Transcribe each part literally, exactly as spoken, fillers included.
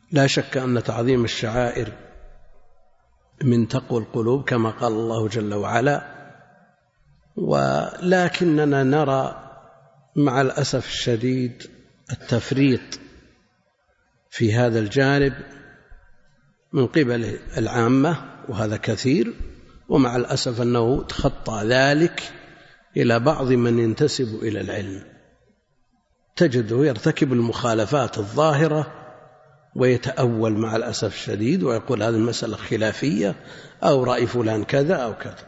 لا شك أن تعظيم الشعائر من تقوى القلوب كما قال الله جل وعلا، ولكننا نرى مع الأسف الشديد التفريط في هذا الجانب من قبل العامة، وهذا كثير، ومع الأسف أنه تخطى ذلك إلى بعض من ينتسب إلى العلم، تجده يرتكب المخالفات الظاهرة ويتأول مع الأسف الشديد ويقول هذه المسألة خلافية أو رأي فلان كذا أو كذا،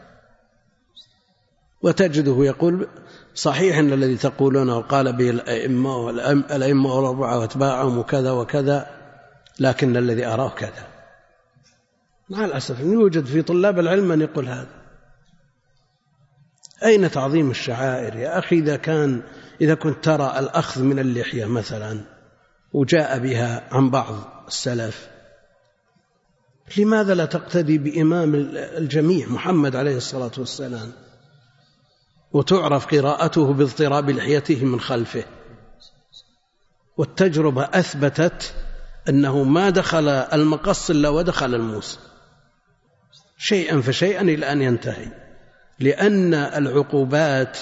وتجده يقول صحيح أن الذي تقولونه قال به الأئمة والأئمة والأربعة واتباعهم وكذا وكذا، لكن الذي أراه كذا. مع الأسف يوجد في طلاب العلم من يقول هذا. أين تعظيم الشعائر يا أخي؟ إذا كان إذا كنت ترى الأخذ من اللحية مثلا وجاء بها عن بعض السلف، لماذا لا تقتدي بإمام الجميع محمد عليه الصلاة والسلام وتعرف قراءته باضطراب لحيته من خلفه؟ والتجربة أثبتت أنه ما دخل المقص إلا ودخل الموس، شيئا فشيئا إلى أن ينتهي، لأن العقوبات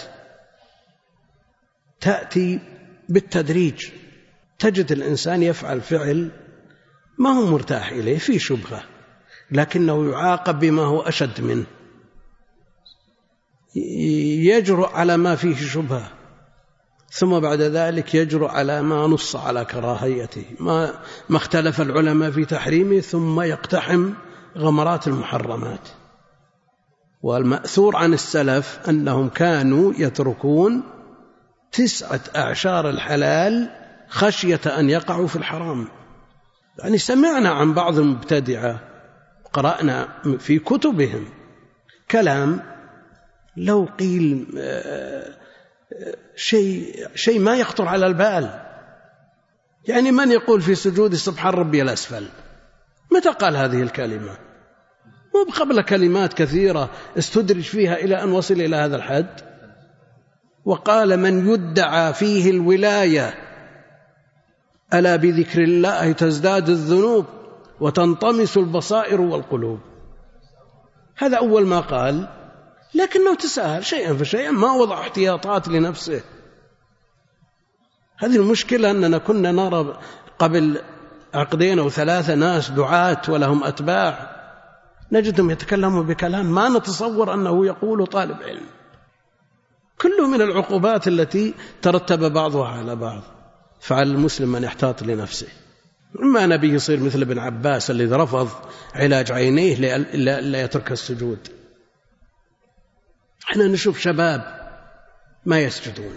تأتي بالتدريج. تجد الإنسان يفعل فعل ما هو مرتاح إليه، فيه شبهة، لكنه يعاقب بما هو أشد منه، يجرؤ على ما فيه شبهة، ثم بعد ذلك يجرؤ على ما نص على كراهيته، ما, ما اختلف العلماء في تحريمه، ثم يقتحم غمرات المحرمات. والمأثور عن السلف أنهم كانوا يتركون تسعة أعشار الحلال خشية أن يقعوا في الحرام. يعني سمعنا عن بعض المبتدعة، قرأنا في كتبهم كلام لو قيل شيء شيء ما يخطر على البال. يعني من يقول في سجود سبحان ربي الأسفل؟ متى قال هذه الكلمة؟ مو قبل كلمات كثيرة استدرج فيها إلى أن وصل إلى هذا الحد. وقال من يدعى فيه الولاية ألا بذكر الله تزداد الذنوب وتنطمس البصائر والقلوب. هذا أول ما قال، لكنه تساهل شيئا فشيئا، ما وضع احتياطات لنفسه. هذه المشكلة أننا كنا نرى قبل عقدين أو ثلاثة ناس دعاة ولهم أتباع، نجدهم يتكلموا بكلام ما نتصور أنه يقول طالب علم. كله من العقوبات التي ترتب بعضها على بعض، فعلى المسلم أن يحتاط لنفسه. ما نبي يصير مثل ابن عباس الذي رفض علاج عينيه لا يترك السجود. احنا نشوف شباب ما يسجدون.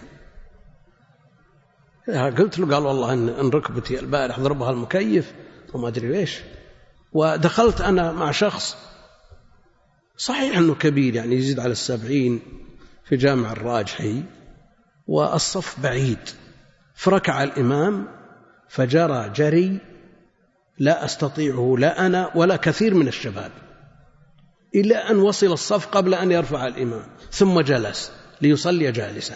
قلت له، قال والله إن ركبتي البارح ضربها المكيف وما أدري ليش. ودخلت أنا مع شخص صحيح أنه كبير، يعني يزيد على السبعين، في جامع الراجحي، والصف بعيد، فركع الإمام فجرى جري لا أستطيعه لا أنا ولا كثير من الشباب، إلى أن وصل الصف قبل أن يرفع الإمام، ثم جلس ليصلي جالسا.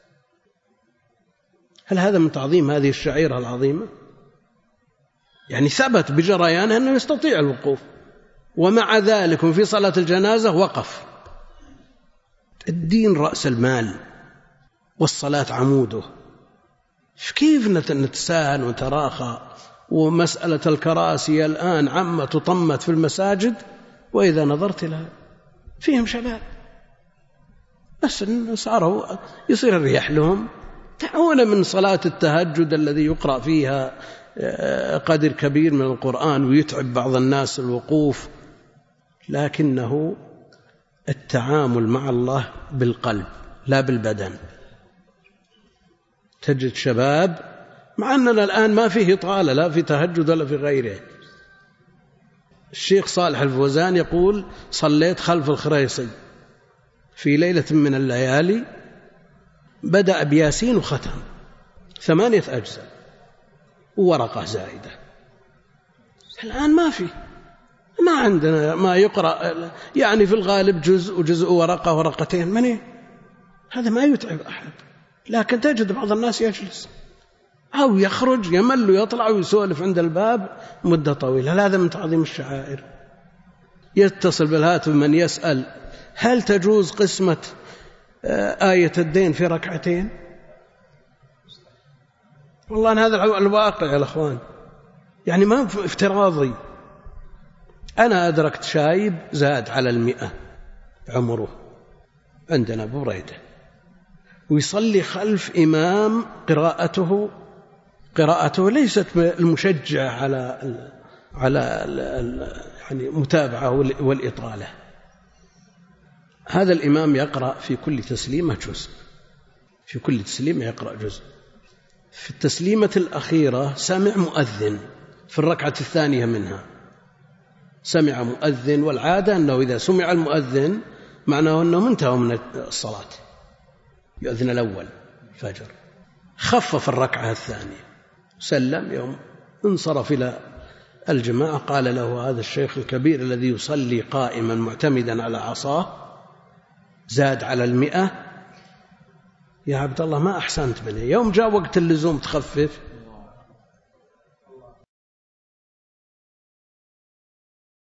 هل هذا من تعظيم هذه الشعيرة العظيمة؟ يعني ثبت بجريانه أنه يستطيع الوقوف، ومع ذلك في صلاة الجنازة وقف. الدين رأس المال والصلاة عموده، كيف نتساهل ونتراخى؟ ومسألة الكراسي الآن عمت وطمت في المساجد، وإذا نظرت لها فيهم شباب بس صاروا يصير الرياح لهم. تعون من صلاة التهجد الذي يقرأ فيها قدر كبير من القرآن ويتعب بعض الناس الوقوف، لكنه التعامل مع الله بالقلب لا بالبدن. تجد شباب، مع أننا الآن ما فيه طالة لا في تهجد ولا في غيره. الشيخ صالح الفوزان يقول صليت خلف الخريصي في ليلة من الليالي، بدأ بياسين وختم ثمانية أجزاء وورقة زائدة. الآن ما في، ما عندنا ما يقرأ، يعني في الغالب جزء وجزء ورقة ورقتين منين، هذا ما يتعب أحد. لكن تجد بعض الناس يجلس أو يخرج يمل ويطلع ويسولف عند الباب مدة طويلة. هذا من تعظيم الشعائر. يتصل بالهاتف من يسأل هل تجوز قسمة آية الدين في ركعتين؟ والله أن هذا الواقع يا الأخوان، يعني ما افتراضي. أنا أدركت شايب زاد على المئة عمره عندنا أبو بريدة، ويصلي خلف إمام قراءته قراءته ليست المشجعة على على يعني متابعة والإطالة. هذا الإمام يقرأ في كل تسليمة جزء، في كل تسليمة يقرأ جزء. في التسليمة الأخيرة سمع مؤذن في الركعة الثانية منها، سمع مؤذن، والعادة أنه إذا سمع المؤذن معناه أنه انتهى من الصلاة، يؤذن الأول الفجر. خفف الركعة الثانية، سلم، يوم انصرف إلى الجماعة قال له هذا الشيخ الكبير الذي يصلي قائما معتمدا على عصاه زاد على المئة، يا عبد الله ما أحسنت منه، يوم جاء وقت اللزوم تخفف.